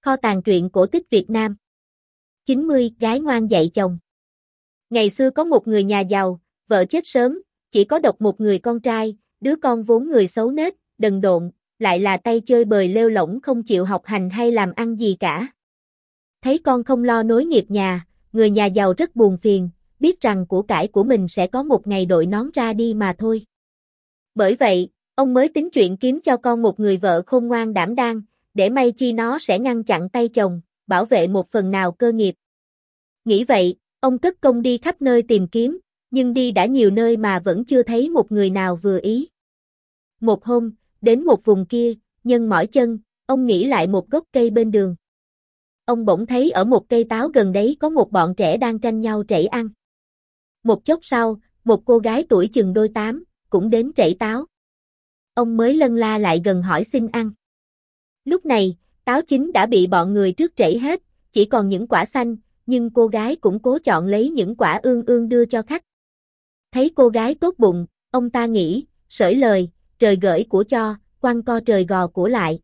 Kho tàng truyện cổ tích Việt Nam. 90. Gái ngoan dạy chồng. Ngày xưa có một người nhà giàu, vợ chết sớm, chỉ có độc một người con trai, đứa con vốn người xấu nết, đần độn, lại là tay chơi bời lêu lổng không chịu học hành hay làm ăn gì cả. Thấy con không lo nối nghiệp nhà, người nhà giàu rất buồn phiền, biết rằng của cải của mình sẽ có một ngày đội nón ra đi mà thôi. Bởi vậy, ông mới tính chuyện kiếm cho con một người vợ khôn ngoan đảm đang, để may chi nó sẽ ngăn chặn tay chồng, bảo vệ một phần nào cơ nghiệp. Nghĩ vậy, ông cất công đi khắp nơi tìm kiếm, nhưng đi đã nhiều nơi mà vẫn chưa thấy một người nào vừa ý. Một hôm, đến một vùng kia, nhân mỏi chân, ông nghỉ lại một gốc cây bên đường. Ông bỗng thấy ở một cây táo gần đấy có một bọn trẻ đang tranh nhau trẩy ăn. Một chốc sau, một cô gái tuổi chừng đôi tám, cũng đến trẩy táo. Ông mới lân la lại gần hỏi xin ăn. Lúc này, táo chín đã bị bọn người trước trẩy hết, chỉ còn những quả xanh, nhưng cô gái cũng cố chọn lấy những quả ương ương đưa cho khách. Thấy cô gái tốt bụng, ông ta nghĩ, sởi lời, trời gởi của cho, quăng co trời gò của lại.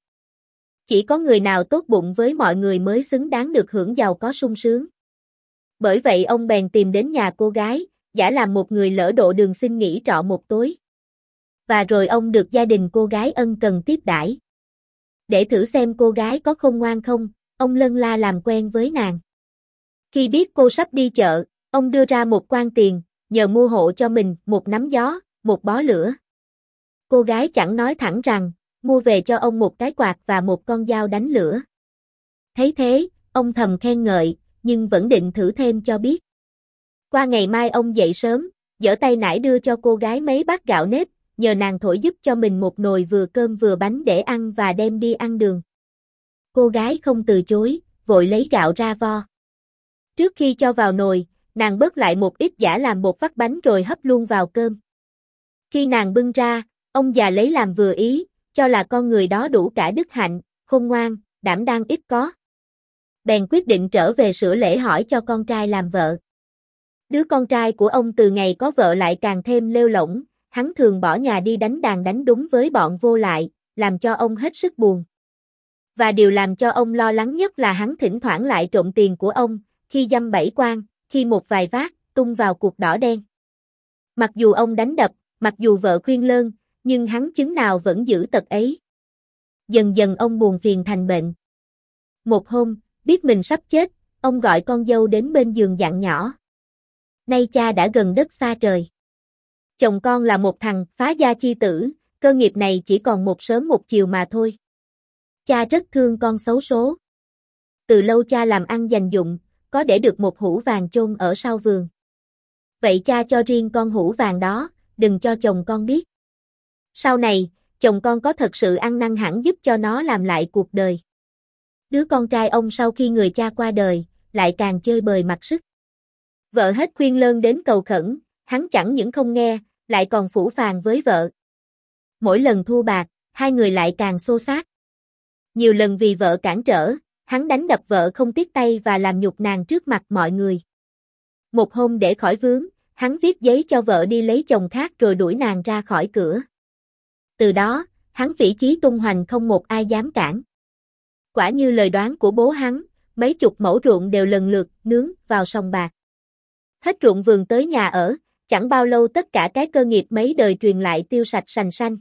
Chỉ có người nào tốt bụng với mọi người mới xứng đáng được hưởng giàu có sung sướng. Bởi vậy ông bèn tìm đến nhà cô gái, giả làm một người lỡ độ đường xin nghỉ trọ một tối. Và rồi ông được gia đình cô gái ân cần tiếp đãi. Để thử xem cô gái có khôn ngoan không, ông lân la làm quen với nàng. Khi biết cô sắp đi chợ, ông đưa ra một quan tiền, nhờ mua hộ cho mình một nắm gió, một bó lửa. Cô gái chẳng nói thẳng rằng, mua về cho ông một cái quạt và một con dao đánh lửa. Thấy thế, ông thầm khen ngợi, nhưng vẫn định thử thêm cho biết. Qua ngày mai ông dậy sớm, giở tay nải đưa cho cô gái mấy bát gạo nếp, nhờ nàng thổi giúp cho mình một nồi vừa cơm vừa bánh để ăn và đem đi ăn đường. Cô gái không từ chối, vội lấy gạo ra vo. Trước khi cho vào nồi, nàng bớt lại một ít giả làm bột vắt bánh rồi hấp luôn vào cơm. Khi nàng bưng ra, ông già lấy làm vừa ý, cho là con người đó đủ cả đức hạnh, khôn ngoan, đảm đang ít có. Bèn quyết định trở về sửa lễ hỏi cho con trai làm vợ. Đứa con trai của ông từ ngày có vợ lại càng thêm lêu lổng, hắn thường bỏ nhà đi đánh đàn đánh đúng với bọn vô lại, làm cho ông hết sức buồn. Và điều làm cho ông lo lắng nhất là hắn thỉnh thoảng lại trộm tiền của ông, khi dăm bảy quan, khi một vài vát, tung vào cuộc đỏ đen. Mặc dù ông đánh đập, mặc dù vợ khuyên lơn, nhưng hắn chứng nào vẫn giữ tật ấy. Dần dần ông buồn phiền thành bệnh. Một hôm, biết mình sắp chết, ông gọi con dâu đến bên giường dặn nhỏ. Nay cha đã gần đất xa trời. Chồng con là một thằng phá gia chi tử, cơ nghiệp này chỉ còn một sớm một chiều mà thôi. Cha rất thương con xấu số. Từ lâu cha làm ăn dành dụm, có để được một hũ vàng chôn ở sau vườn. Vậy cha cho riêng con hũ vàng đó, đừng cho chồng con biết. Sau này, chồng con có thật sự ăn năn hẳn giúp cho nó làm lại cuộc đời. Đứa con trai ông sau khi người cha qua đời, lại càng chơi bời mặc sức. Vợ hết khuyên lơn đến cầu khẩn, hắn chẳng những không nghe, lại còn phũ phàng với vợ. Mỗi lần thua bạc, hai người lại càng xô xát. Nhiều lần vì vợ cản trở, hắn đánh đập vợ không tiếc tay và làm nhục nàng trước mặt mọi người. Một hôm để khỏi vướng, hắn viết giấy cho vợ đi lấy chồng khác rồi đuổi nàng ra khỏi cửa. Từ đó, hắn phỉ chí tung hoành không một ai dám cản. Quả như lời đoán của bố hắn, mấy chục mẫu ruộng đều lần lượt nướng vào sòng bạc. Hết ruộng vườn tới nhà ở, chẳng bao lâu tất cả cái cơ nghiệp mấy đời truyền lại tiêu sạch sành sanh.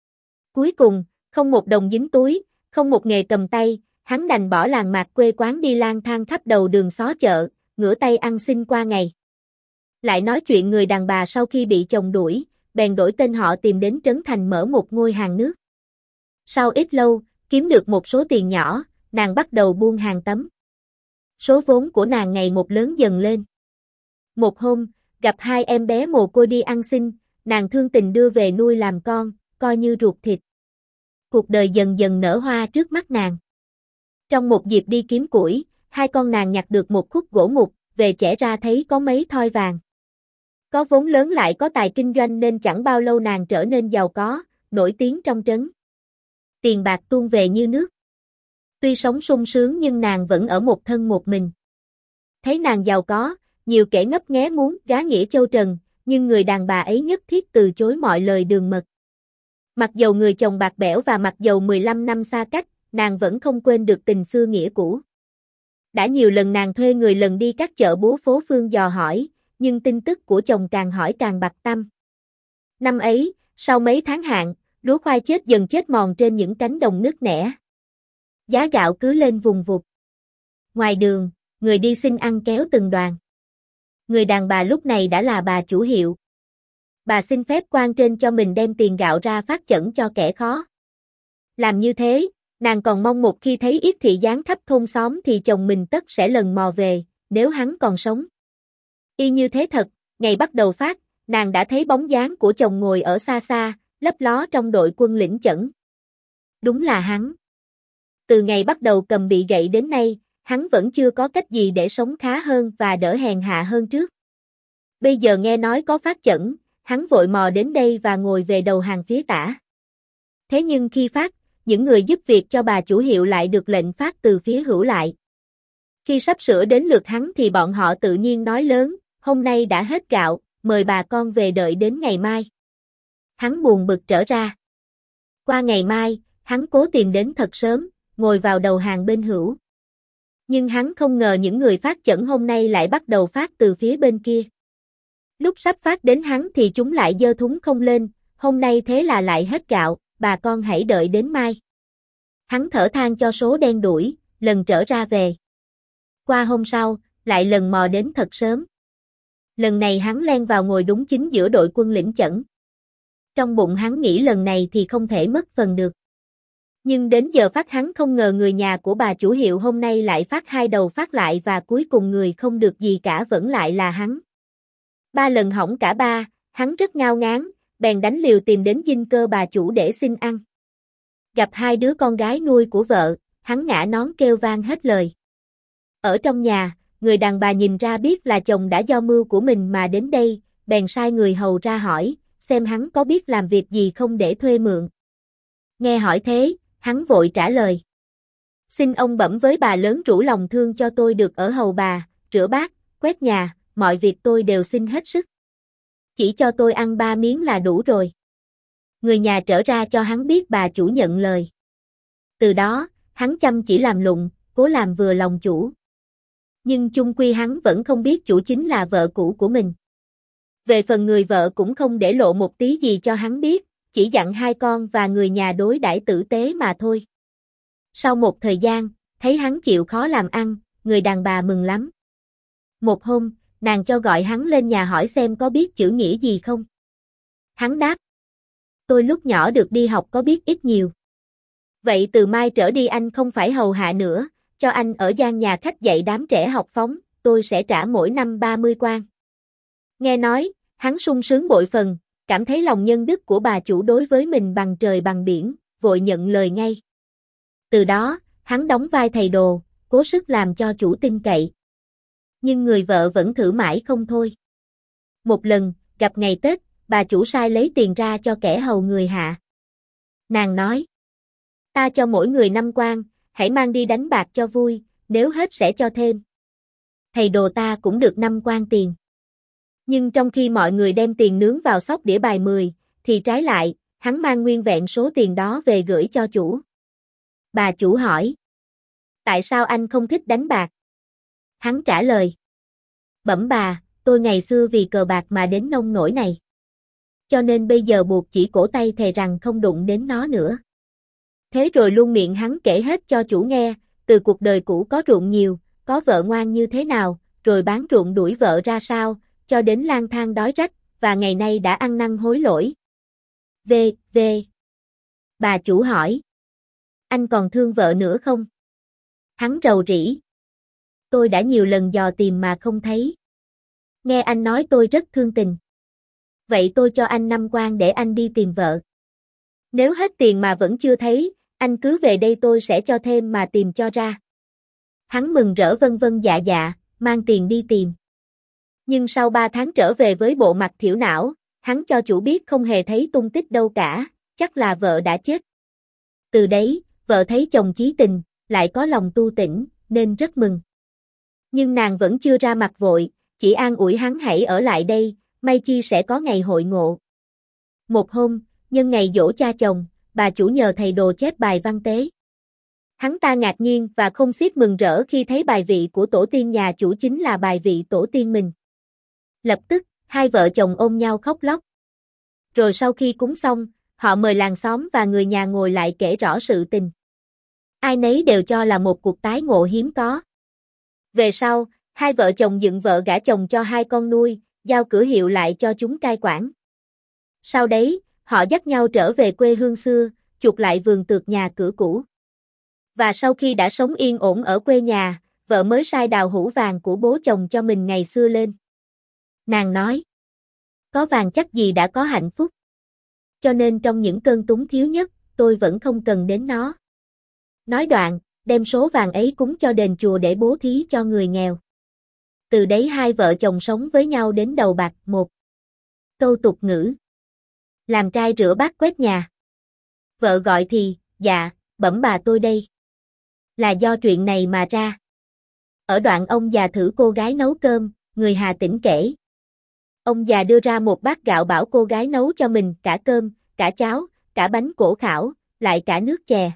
Cuối cùng, không một đồng dính túi, không một nghề cầm tay, hắn đành bỏ làng mạc quê quán đi lang thang khắp đầu đường xó chợ, ngửa tay ăn xin qua ngày. Lại nói chuyện người đàn bà sau khi bị chồng đuổi, bèn đổi tên họ tìm đến Trấn Thành mở một ngôi hàng nước. Sau ít lâu, kiếm được một số tiền nhỏ, nàng bắt đầu buôn hàng tấm. Số vốn của nàng ngày một lớn dần lên. Một hôm, gặp hai em bé mồ côi đi ăn xin, nàng thương tình đưa về nuôi làm con, coi như ruột thịt. Cuộc đời dần dần nở hoa trước mắt nàng. Trong một dịp đi kiếm củi, hai con nàng nhặt được một khúc gỗ mục, về chẻ ra thấy có mấy thoi vàng. Có vốn lớn lại có tài kinh doanh nên chẳng bao lâu nàng trở nên giàu có, nổi tiếng trong trấn. Tiền bạc tuôn về như nước. Tuy sống sung sướng nhưng nàng vẫn ở một thân một mình. Thấy nàng giàu có, nhiều kẻ ngấp nghé muốn gá nghĩa châu trần, nhưng người đàn bà ấy nhất thiết từ chối mọi lời đường mật. Mặc dầu người chồng bạc bẽo và mặc dầu 15 năm xa cách, nàng vẫn không quên được tình xưa nghĩa cũ. Đã nhiều lần nàng thuê người lần đi các chợ búa phố phương dò hỏi, nhưng tin tức của chồng càng hỏi càng bặt tăm. Năm ấy, sau mấy tháng hạn, lúa khoai chết dần chết mòn trên những cánh đồng nứt nẻ. Giá gạo cứ lên vùng vụt. Ngoài đường, người đi xin ăn kéo từng đoàn. Người đàn bà lúc này đã là bà chủ hiệu. Bà xin phép quan trên cho mình đem tiền gạo ra phát chẩn cho kẻ khó. Làm như thế, nàng còn mong một khi thấy Yết Thị giáng khắp thôn xóm thì chồng mình tất sẽ lần mò về, nếu hắn còn sống. Y như thế thật, ngày bắt đầu phát, nàng đã thấy bóng dáng của chồng ngồi ở xa xa, lấp ló trong đội quân lĩnh chẩn. Đúng là hắn. Từ ngày bắt đầu cầm bị gậy đến nay, hắn vẫn chưa có cách gì để sống khá hơn và đỡ hèn hạ hơn trước. Bây giờ nghe nói có phát chẩn, hắn vội mò đến đây và ngồi về đầu hàng phía tả. Thế nhưng khi phát, những người giúp việc cho bà chủ hiệu lại được lệnh phát từ phía hữu lại. Khi sắp sửa đến lượt hắn thì bọn họ tự nhiên nói lớn, hôm nay đã hết gạo, mời bà con về đợi đến ngày mai. Hắn buồn bực trở ra. Qua ngày mai, hắn cố tìm đến thật sớm, ngồi vào đầu hàng bên hữu. Nhưng hắn không ngờ những người phát chẩn hôm nay lại bắt đầu phát từ phía bên kia. Lúc sắp phát đến hắn thì chúng lại giơ thúng không lên, hôm nay thế là lại hết gạo, bà con hãy đợi đến mai. Hắn thở than cho số đen đuổi, lần trở ra về. Qua hôm sau, lại lần mò đến thật sớm. Lần này hắn len vào ngồi đúng chính giữa đội quân lĩnh chẩn. Trong bụng hắn nghĩ lần này thì không thể mất phần được. Nhưng đến giờ phát hắn không ngờ người nhà của bà chủ hiệu hôm nay lại phát hai đầu phát lại và cuối cùng người không được gì cả vẫn lại là hắn. Ba lần hỏng cả ba, hắn rất ngao ngán, bèn đánh liều tìm đến dinh cơ bà chủ để xin ăn. Gặp hai đứa con gái nuôi của vợ, hắn ngã nón kêu vang hết lời. Ở trong nhà, người đàn bà nhìn ra biết là chồng đã do mưu của mình mà đến đây, bèn sai người hầu ra hỏi, xem hắn có biết làm việc gì không để thuê mượn. Nghe hỏi thế, hắn vội trả lời. Xin ông bẩm với bà lớn rủ lòng thương cho tôi được ở hầu bà, rửa bát, quét nhà, mọi việc tôi đều xin hết sức. Chỉ cho tôi ăn 3 miếng là đủ rồi. Người nhà trở ra cho hắn biết bà chủ nhận lời. Từ đó, hắn chăm chỉ làm lụng, cố làm vừa lòng chủ. Nhưng chung quy hắn vẫn không biết chủ chính là vợ cũ của mình. Về phần người vợ cũng không để lộ một tí gì cho hắn biết, chỉ dặn hai con và người nhà đối đãi tử tế mà thôi. Sau một thời gian, thấy hắn chịu khó làm ăn, người đàn bà mừng lắm. Một hôm, nàng cho gọi hắn lên nhà hỏi xem có biết chữ nghĩa gì không. Hắn đáp. Tôi lúc nhỏ được đi học có biết ít nhiều. Vậy từ mai trở đi anh không phải hầu hạ nữa, cho anh ở gian nhà khách dạy đám trẻ học phóng, tôi sẽ trả mỗi năm 30 quan. Nghe nói, hắn sung sướng bội phần, cảm thấy lòng nhân đức của bà chủ đối với mình bằng trời bằng biển, vội nhận lời ngay. Từ đó, hắn đóng vai thầy đồ, cố sức làm cho chủ tin cậy. Nhưng người vợ vẫn thử mãi không thôi. Một lần, gặp ngày Tết, bà chủ sai lấy tiền ra cho kẻ hầu người hạ. Nàng nói, ta cho mỗi người 5 quan, hãy mang đi đánh bạc cho vui, nếu hết sẽ cho thêm. Thầy đồ ta cũng được 5 quan tiền. Nhưng trong khi mọi người đem tiền nướng vào xóc đĩa bài 10, thì trái lại, hắn mang nguyên vẹn số tiền đó về gửi cho chủ. Bà chủ hỏi, tại sao anh không thích đánh bạc? Hắn trả lời, bẩm bà, tôi ngày xưa vì cờ bạc mà đến nông nỗi này. Cho nên bây giờ buộc chỉ cổ tay thề rằng không đụng đến nó nữa. Thế rồi luôn miệng hắn kể hết cho chủ nghe, từ cuộc đời cũ có ruộng nhiều, có vợ ngoan như thế nào, rồi bán ruộng đuổi vợ ra sao, cho đến lang thang đói rách, và ngày nay đã ăn năn hối lỗi. V. Bà chủ hỏi, anh còn thương vợ nữa không? Hắn rầu rĩ. Tôi đã nhiều lần dò tìm mà không thấy. Nghe anh nói tôi rất thương tình. Vậy tôi cho anh 5 quan để anh đi tìm vợ. Nếu hết tiền mà vẫn chưa thấy, anh cứ về đây tôi sẽ cho thêm mà tìm cho ra. Hắn mừng rỡ vân vân dạ dạ, mang tiền đi tìm. Nhưng sau 3 tháng trở về với bộ mặt thiểu não, hắn cho chủ biết không hề thấy tung tích đâu cả, chắc là vợ đã chết. Từ đấy, vợ thấy chồng chí tình, lại có lòng tu tỉnh, nên rất mừng. Nhưng nàng vẫn chưa ra mặt vội, chỉ an ủi hắn hãy ở lại đây, may chi sẽ có ngày hội ngộ. Một hôm, nhân ngày giỗ cha chồng, bà chủ nhờ thầy đồ chép bài văn tế. Hắn ta ngạc nhiên và không xiết mừng rỡ khi thấy bài vị của tổ tiên nhà chủ chính là bài vị tổ tiên mình. Lập tức, hai vợ chồng ôm nhau khóc lóc. Rồi sau khi cúng xong, họ mời làng xóm và người nhà ngồi lại kể rõ sự tình. Ai nấy đều cho là một cuộc tái ngộ hiếm có. Về sau, hai vợ chồng dựng vợ gả chồng cho hai con nuôi, giao cửa hiệu lại cho chúng cai quản. Sau đấy, họ dắt nhau trở về quê hương xưa, chuộc lại vườn tược nhà cửa cũ. Và sau khi đã sống yên ổn ở quê nhà, vợ mới sai đào hũ vàng của bố chồng cho mình ngày xưa lên. Nàng nói, có vàng chắc gì đã có hạnh phúc. Cho nên trong những cơn túng thiếu nhất, tôi vẫn không cần đến nó. Nói đoạn, đem số vàng ấy cúng cho đền chùa để bố thí cho người nghèo. Từ đấy hai vợ chồng sống với nhau đến đầu bạc một. Câu tục ngữ. Làm trai rửa bát quét nhà. Vợ gọi thì, dạ, bẩm bà tôi đây. Là do chuyện này mà ra. Ở đoạn ông già thử cô gái nấu cơm, người Hà Tĩnh kể. Ông già đưa ra một bát gạo bảo cô gái nấu cho mình cả cơm, cả cháo, cả bánh cổ khảo, lại cả nước chè.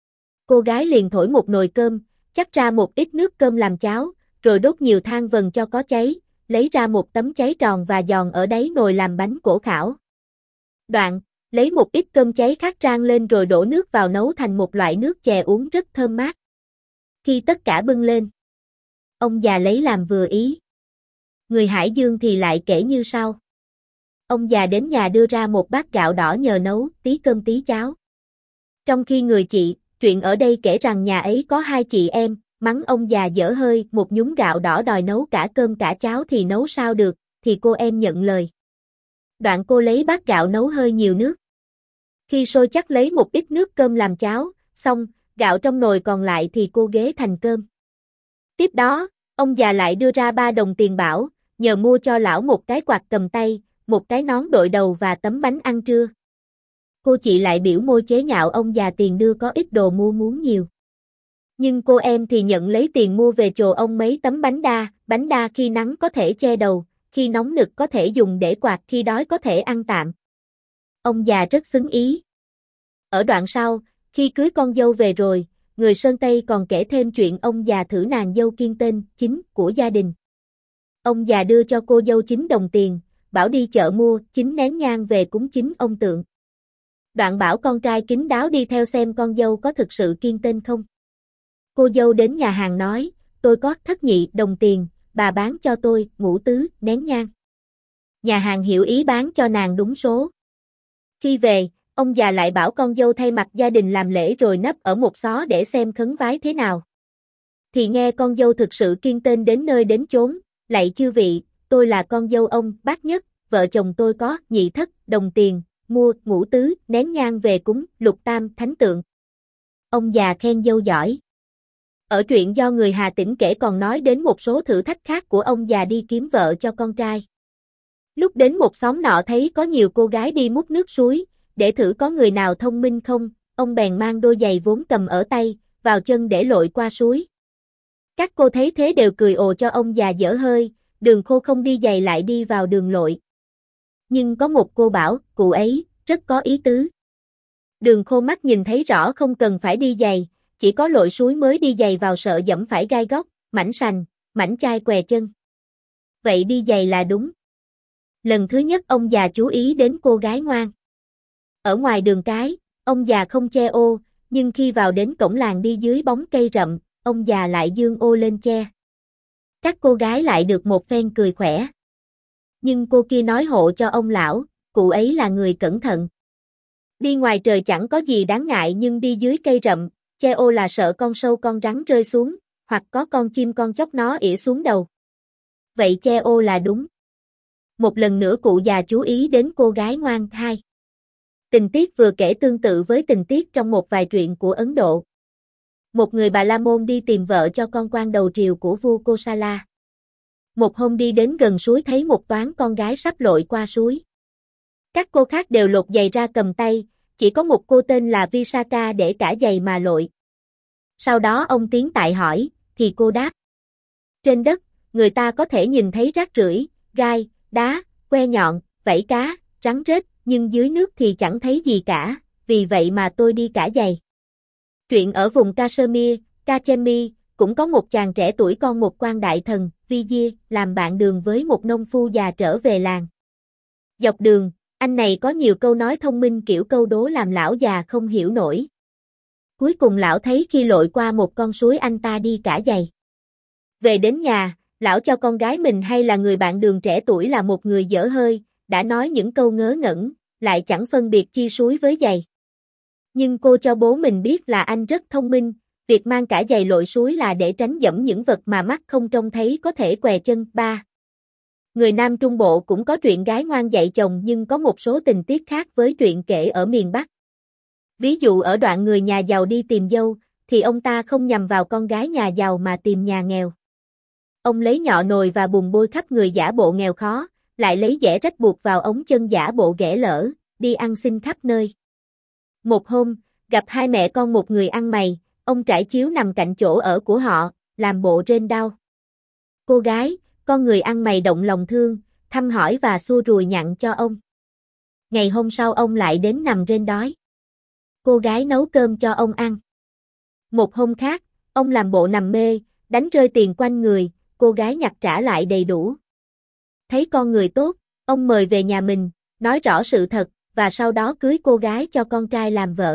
Cô gái liền thổi một nồi cơm, chắc ra một ít nước cơm làm cháo, rồi đốt nhiều than vần cho có cháy, lấy ra một tấm cháy tròn và giòn ở đáy nồi làm bánh cổ khảo. Đoạn, lấy một ít cơm cháy khác rang lên rồi đổ nước vào nấu thành một loại nước chè uống rất thơm mát. Khi tất cả bưng lên, ông già lấy làm vừa ý. Người Hải Dương thì lại kể như sau. Ông già đến nhà đưa ra một bát gạo đỏ nhờ nấu tí cơm tí cháo. Trong khi người chị, chuyện ở đây kể rằng nhà ấy có hai chị em, mắng ông già dở hơi, một nhúng gạo đỏ đòi nấu cả cơm cả cháo thì nấu sao được, thì cô em nhận lời. Đoạn cô lấy bát gạo nấu hơi nhiều nước. Khi sôi chắc lấy một ít nước cơm làm cháo, xong, gạo trong nồi còn lại thì cô ghế thành cơm. Tiếp đó, ông già lại đưa ra 3 đồng tiền bảo, nhờ mua cho lão một cái quạt cầm tay, một cái nón đội đầu và tấm bánh ăn trưa. Cô chị lại biểu môi chế nhạo ông già tiền đưa có ít đồ mua muốn nhiều. Nhưng cô em thì nhận lấy tiền mua về chồ ông mấy tấm bánh đa khi nắng có thể che đầu, khi nóng nực có thể dùng để quạt, khi đói có thể ăn tạm. Ông già rất xứng ý. Ở đoạn sau, khi cưới con dâu về rồi, người Sơn Tây còn kể thêm chuyện ông già thử nàng dâu kiêng tên chính của gia đình. Ông già đưa cho cô dâu 9 đồng tiền, bảo đi chợ mua 9 nén nhang về cúng chính ông tượng. Đoạn bảo con trai kín đáo đi theo xem con dâu có thực sự kiêng tên không. Cô dâu đến nhà hàng nói, tôi có thất nhị đồng tiền, bà bán cho tôi ngũ tứ nén nhang. Nhà hàng hiểu ý bán cho nàng đúng số. Khi về, ông già lại bảo con dâu thay mặt gia đình làm lễ rồi nấp ở một xó để xem khấn vái thế nào. Thì nghe con dâu thực sự kiêng tên đến nơi đến chốn, lạy chư vị, tôi là con dâu ông Bác Nhất, vợ chồng tôi có nhị thất đồng tiền, mua ngũ tứ nén nhang về cúng lục tam thánh tượng. Ông già khen dâu giỏi. Ở truyện do người Hà Tĩnh kể còn nói đến một số thử thách khác của ông già đi kiếm vợ cho con trai. Lúc đến một xóm nọ thấy có nhiều cô gái đi múc nước suối, để thử có người nào thông minh không, ông bèn mang đôi giày vốn cầm ở tay, vào chân để lội qua suối. Các cô thấy thế đều cười ồ cho ông già dở hơi, đường khô không đi giày lại đi vào đường lội. Nhưng có một cô bảo, cụ ấy, rất có ý tứ. Đường khô mắt nhìn thấy rõ không cần phải đi giày, chỉ có lội suối mới đi giày vào sợ dẫm phải gai góc, mảnh sành, mảnh chai què chân. Vậy đi giày là đúng. Lần thứ nhất ông già chú ý đến cô gái ngoan. Ở ngoài đường cái, ông già không che ô, nhưng khi vào đến cổng làng đi dưới bóng cây rậm, ông già lại giương ô lên che. Các cô gái lại được một phen cười khỏe. Nhưng cô kia nói hộ cho ông lão, cụ ấy là người cẩn thận. Đi ngoài trời chẳng có gì đáng ngại nhưng đi dưới cây rậm, che ô là sợ con sâu con rắn rơi xuống, hoặc có con chim con chóc nó ỉa xuống đầu. Vậy che ô là đúng. Một lần nữa cụ già chú ý đến cô gái ngoan. 2. Tình tiết vừa kể tương tự với tình tiết trong một vài truyện của Ấn Độ. Một người Bà La Môn đi tìm vợ cho con quan đầu triều của vua Kosala. Một hôm đi đến gần suối thấy một toán con gái sắp lội qua suối. Các cô khác đều lột giày ra cầm tay, chỉ có một cô tên là Visakha để cả giày mà lội. Sau đó ông tiến tại hỏi, thì cô đáp. Trên đất, người ta có thể nhìn thấy rác rưởi, gai, đá, que nhọn, vảy cá, rắn rết, nhưng dưới nước thì chẳng thấy gì cả, vì vậy mà tôi đi cả giày. Truyện ở vùng Kashmir, Kachemir, cũng có một chàng trẻ tuổi con một quan đại thần, Vizir, làm bạn đường với một nông phu già trở về làng. Dọc đường, anh này có nhiều câu nói thông minh kiểu câu đố làm lão già không hiểu nổi. Cuối cùng lão thấy khi lội qua một con suối anh ta đi cả giày. Về đến nhà, lão cho con gái mình hay là người bạn đường trẻ tuổi là một người dở hơi, đã nói những câu ngớ ngẩn, lại chẳng phân biệt chi suối với giày. Nhưng cô cho bố mình biết là anh rất thông minh, việc mang cả giày lội suối là để tránh dẫm những vật mà mắt không trông thấy có thể què chân. 3. Người Nam Trung Bộ cũng có truyện gái ngoan dạy chồng nhưng có một số tình tiết khác với truyện kể ở miền Bắc. Ví dụ ở đoạn người nhà giàu đi tìm dâu, thì ông ta không nhằm vào con gái nhà giàu mà tìm nhà nghèo. Ông lấy nhọ nồi và bùn bôi khắp người giả bộ nghèo khó, lại lấy dẻ rách buộc vào ống chân giả bộ ghẻ lỡ, đi ăn xin khắp nơi. Một hôm, gặp hai mẹ con một người ăn mày, ông trải chiếu nằm cạnh chỗ ở của họ, làm bộ rên đau. Cô gái, con người ăn mày động lòng thương, thăm hỏi và xua rùi nhặn cho ông. Ngày hôm sau ông lại đến nằm rên đói. Cô gái nấu cơm cho ông ăn. Một hôm khác, ông làm bộ nằm mê, đánh rơi tiền quanh người, cô gái nhặt trả lại đầy đủ. Thấy con người tốt, ông mời về nhà mình, nói rõ sự thật, và sau đó cưới cô gái cho con trai làm vợ.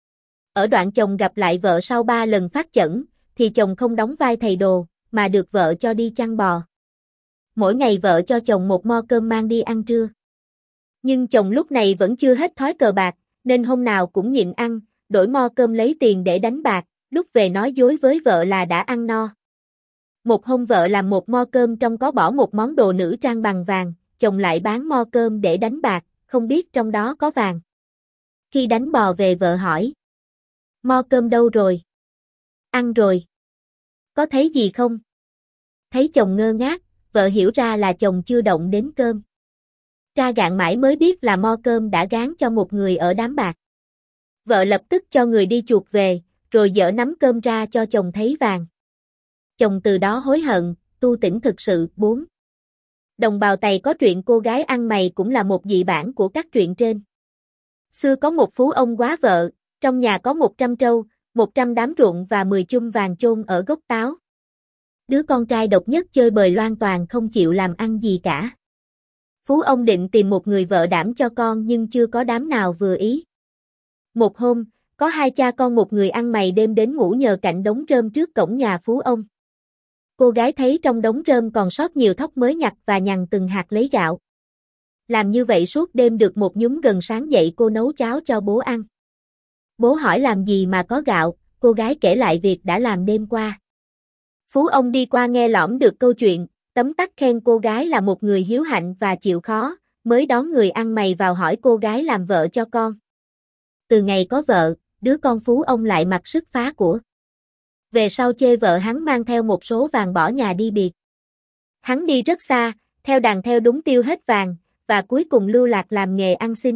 Ở đoạn chồng gặp lại vợ sau 3 lần phát chẩn, thì chồng không đóng vai thầy đồ, mà được vợ cho đi chăn bò. Mỗi ngày vợ cho chồng một mo cơm mang đi ăn trưa. Nhưng chồng lúc này vẫn chưa hết thói cờ bạc, nên hôm nào cũng nhịn ăn, đổi mo cơm lấy tiền để đánh bạc, lúc về nói dối với vợ là đã ăn no. Một hôm vợ làm một mo cơm trong có bỏ một món đồ nữ trang bằng vàng, chồng lại bán mo cơm để đánh bạc, không biết trong đó có vàng. Khi đánh bò về vợ hỏi: "Mo cơm đâu rồi?" "Ăn rồi." "Có thấy gì không?" Thấy chồng ngơ ngác, vợ hiểu ra là chồng chưa động đến cơm. Tra gạn mãi mới biết là mo cơm đã gán cho một người ở đám bạc. Vợ lập tức cho người đi chuộc về, rồi dở nắm cơm ra cho chồng thấy vàng. Chồng từ đó hối hận, tu tỉnh thực sự. 4. Đồng bào Tày có truyện cô gái ăn mày cũng là một dị bản của các truyện trên. Xưa có một phú ông quá vợ, trong nhà có 100 trâu, 100 đám ruộng và 10 chum vàng chôn ở gốc táo. Đứa con trai độc nhất chơi bời loan toàn không chịu làm ăn gì cả. Phú ông định tìm một người vợ đảm cho con nhưng chưa có đám nào vừa ý. Một hôm, có hai cha con một người ăn mày đêm đến ngủ nhờ cạnh đống rơm trước cổng nhà phú ông. Cô gái thấy trong đống rơm còn sót nhiều thóc mới nhặt và nhằn từng hạt lấy gạo. Làm như vậy suốt đêm được một nhúm gần sáng dậy cô nấu cháo cho bố ăn. Bố hỏi làm gì mà có gạo, cô gái kể lại việc đã làm đêm qua. Phú ông đi qua nghe lỏm được câu chuyện, tấm tắc khen cô gái là một người hiếu hạnh và chịu khó, mới đón người ăn mày vào hỏi cô gái làm vợ cho con. Từ ngày có vợ, đứa con phú ông lại mặc sức phá của. Về sau chê vợ hắn mang theo một số vàng bỏ nhà đi biệt. Hắn đi rất xa, theo đàn theo đúng tiêu hết vàng, và cuối cùng lưu lạc làm nghề ăn xin.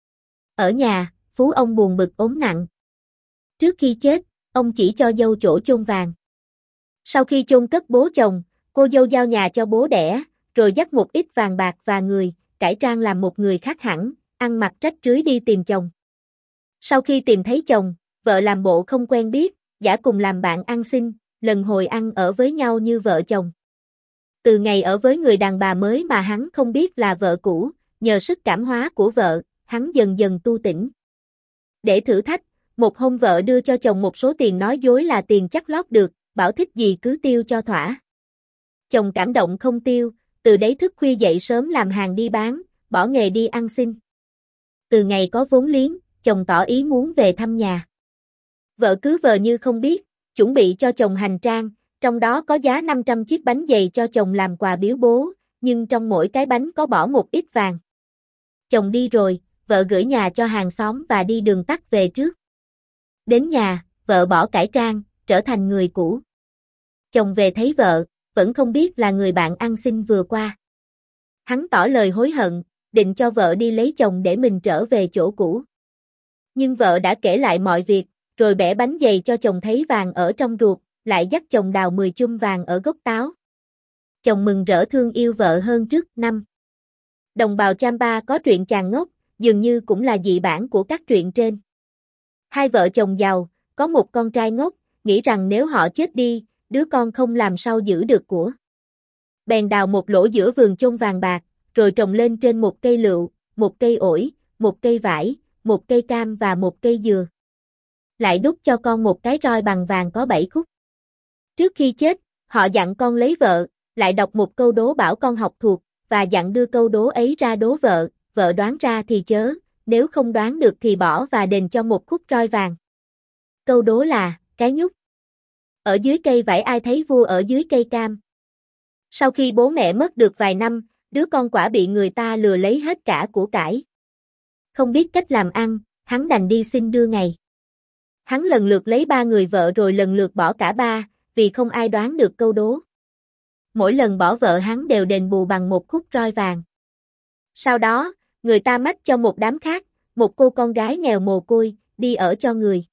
Ở nhà, phú ông buồn bực ốm nặng. Trước khi chết, ông chỉ cho dâu chỗ chôn vàng. Sau khi chôn cất bố chồng, cô dâu giao nhà cho bố đẻ, rồi dắt một ít vàng bạc và người, cải trang làm một người khác hẳn, ăn mặc rách rưới đi tìm chồng. Sau khi tìm thấy chồng, vợ làm bộ không quen biết, giả cùng làm bạn ăn xin, lần hồi ăn ở với nhau như vợ chồng. Từ ngày ở với người đàn bà mới mà hắn không biết là vợ cũ, nhờ sức cảm hóa của vợ, hắn dần dần tu tỉnh. Để thử thách, một hôm vợ đưa cho chồng một số tiền nói dối là tiền chắt lót được, bảo thích gì cứ tiêu cho thỏa. Chồng cảm động không tiêu, từ đấy thức khuya dậy sớm làm hàng đi bán, bỏ nghề đi ăn xin. Từ ngày có vốn liếng, chồng tỏ ý muốn về thăm nhà. Vợ cứ vờ như không biết, chuẩn bị cho chồng hành trang, trong đó có giá 500 chiếc bánh dày cho chồng làm quà biếu bố, nhưng trong mỗi cái bánh có bỏ một ít vàng. Chồng đi rồi, vợ gửi nhà cho hàng xóm và đi đường tắt về trước. Đến nhà, vợ bỏ cải trang, trở thành người cũ. Chồng về thấy vợ, vẫn không biết là người bạn ăn xin vừa qua. Hắn tỏ lời hối hận, định cho vợ đi lấy chồng để mình trở về chỗ cũ. Nhưng vợ đã kể lại mọi việc, rồi bẻ bánh dày cho chồng thấy vàng ở trong ruột, lại dắt chồng đào 10 chum vàng ở gốc táo. Chồng mừng rỡ thương yêu vợ hơn trước. 5. Đồng bào Champa có truyện chàng ngốc, dường như cũng là dị bản của các truyện trên. Hai vợ chồng giàu, có một con trai ngốc, nghĩ rằng nếu họ chết đi, đứa con không làm sao giữ được của. Bèn đào một lỗ giữa vườn chôn vàng bạc, rồi trồng lên trên một cây lựu, một cây ổi, một cây vải, một cây cam và một cây dừa. Lại đúc cho con một cái roi bằng vàng có 7 khúc. Trước khi chết, họ dặn con lấy vợ, lại đọc một câu đố bảo con học thuộc, và dặn đưa câu đố ấy ra đố vợ, vợ đoán ra thì chớ, nếu không đoán được thì bỏ và đền cho một khúc roi vàng. Câu đố là, cái nhúc. Ở dưới cây vải ai thấy vua ở dưới cây cam. Sau khi bố mẹ mất được vài năm, đứa con quả bị người ta lừa lấy hết cả của cải. Không biết cách làm ăn, hắn đành đi xin đưa ngày. Hắn lần lượt lấy 3 người vợ rồi lần lượt bỏ cả 3, vì không ai đoán được câu đố. Mỗi lần bỏ vợ hắn đều đền bù bằng một khúc roi vàng. Sau đó, người ta mách cho một đám khác, một cô con gái nghèo mồ côi, đi ở cho người.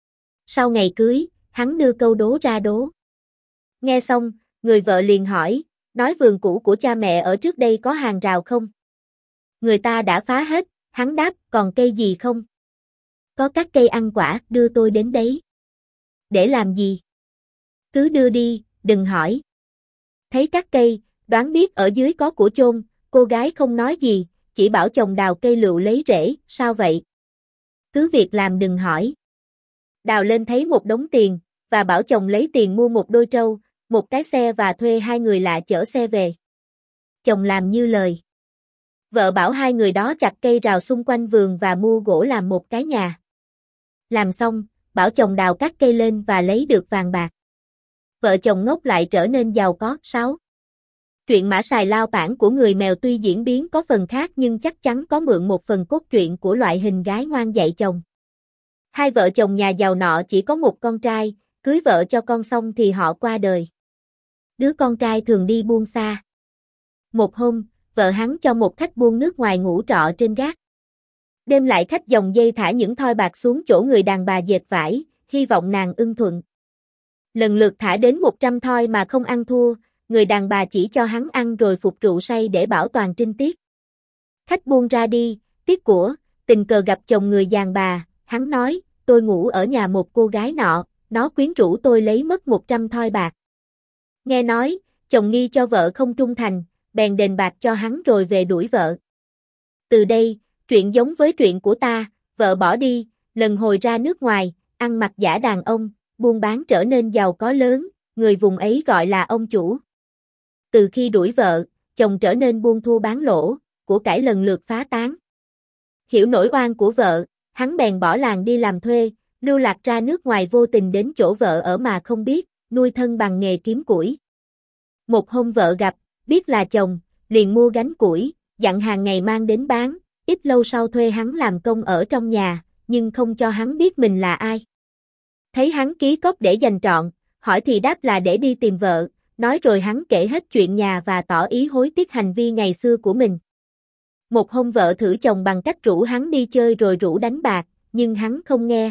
Sau ngày cưới, hắn đưa câu đố ra đố. Nghe xong, người vợ liền hỏi, nói vườn cũ của cha mẹ ở trước đây có hàng rào không? Người ta đã phá hết, hắn đáp, còn cây gì không? Có các cây ăn quả, đưa tôi đến đấy. Để làm gì? Cứ đưa đi, đừng hỏi. Thấy các cây, đoán biết ở dưới có của chôn, cô gái không nói gì, chỉ bảo chồng đào cây lựu lấy rễ, sao vậy? Cứ việc làm đừng hỏi. Đào lên thấy một đống tiền, và bảo chồng lấy tiền mua một đôi trâu, một cái xe và thuê 2 người lạ chở xe về. Chồng làm như lời. Vợ bảo 2 người đó chặt cây rào xung quanh vườn và mua gỗ làm một cái nhà. Làm xong, bảo chồng đào các cây lên và lấy được vàng bạc. Vợ chồng ngốc lại trở nên giàu có. 6. Truyện Mã Sài Lao Bản của người mèo tuy diễn biến có phần khác nhưng chắc chắn có mượn một phần cốt truyện của loại hình gái ngoan dạy chồng. Hai vợ chồng nhà giàu nọ chỉ có một con trai, cưới vợ cho con xong thì họ qua đời. Đứa con trai thường đi buôn xa. Một hôm, vợ hắn cho một khách buôn nước ngoài ngủ trọ trên gác. Đêm lại khách dòng dây thả những thoi bạc xuống chỗ người đàn bà dệt vải, hy vọng nàng ưng thuận. Lần lượt thả đến 100 thoi mà không ăn thua, người đàn bà chỉ cho hắn ăn rồi phục rượu say để bảo toàn trinh tiết. Khách buôn ra đi, tiếc của, tình cờ gặp chồng người đàn bà, hắn nói, tôi ngủ ở nhà một cô gái nọ, nó quyến rũ tôi lấy mất 100 thoi bạc. Nghe nói, chồng nghi cho vợ không trung thành, bèn đền bạc cho hắn rồi về đuổi vợ. Từ đây, truyện giống với truyện của ta, vợ bỏ đi, lần hồi ra nước ngoài, ăn mặc giả đàn ông, buôn bán trở nên giàu có lớn, người vùng ấy gọi là ông chủ. Từ khi đuổi vợ, chồng trở nên buôn thua bán lỗ, của cải lần lượt phá tán. Hiểu nỗi oan của vợ, hắn bèn bỏ làng đi làm thuê, lưu lạc ra nước ngoài vô tình đến chỗ vợ ở mà không biết, nuôi thân bằng nghề kiếm củi. Một hôm vợ gặp, biết là chồng, liền mua gánh củi, dặn hàng ngày mang đến bán, ít lâu sau thuê hắn làm công ở trong nhà, nhưng không cho hắn biết mình là ai. Thấy hắn ký cốc để dành trọn, hỏi thì đáp là để đi tìm vợ, nói rồi hắn kể hết chuyện nhà và tỏ ý hối tiếc hành vi ngày xưa của mình. Một hôm vợ thử chồng bằng cách rủ hắn đi chơi rồi rủ đánh bạc, nhưng hắn không nghe.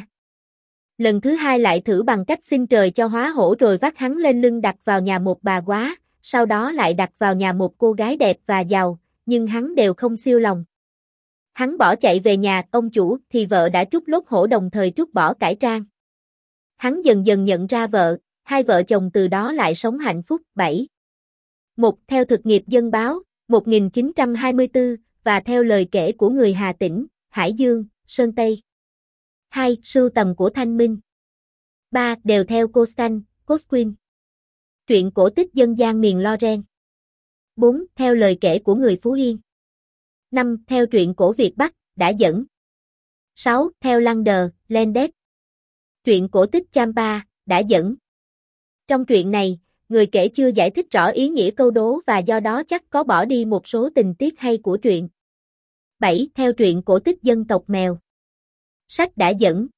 Lần thứ hai lại thử bằng cách xin trời cho hóa hổ rồi vác hắn lên lưng đặt vào nhà một bà góa, sau đó lại đặt vào nhà một cô gái đẹp và giàu, nhưng hắn đều không siêu lòng. Hắn bỏ chạy về nhà ông chủ thì vợ đã trút lốt hổ đồng thời trút bỏ cải trang. Hắn dần dần nhận ra vợ, hai vợ chồng từ đó lại sống hạnh phúc. 7. Một theo thực nghiệp dân báo, 1924, và theo lời kể của người Hà Tĩnh, Hải Dương, Sơn Tây. 2. Sưu tầm của Thanh Minh. 3. Đều theo Costan, Cosquin. Truyện cổ tích dân gian miền Loren. 4. Theo lời kể của người Phú Yên. 5. Theo truyện cổ Việt Bắc, đã dẫn. 6. Theo Lander, Landet. Truyện cổ tích Champa, đã dẫn. Trong truyện này, người kể chưa giải thích rõ ý nghĩa câu đố và do đó chắc có bỏ đi một số tình tiết hay của truyện. 7. Theo truyện cổ tích dân tộc mèo. Sách đã dẫn.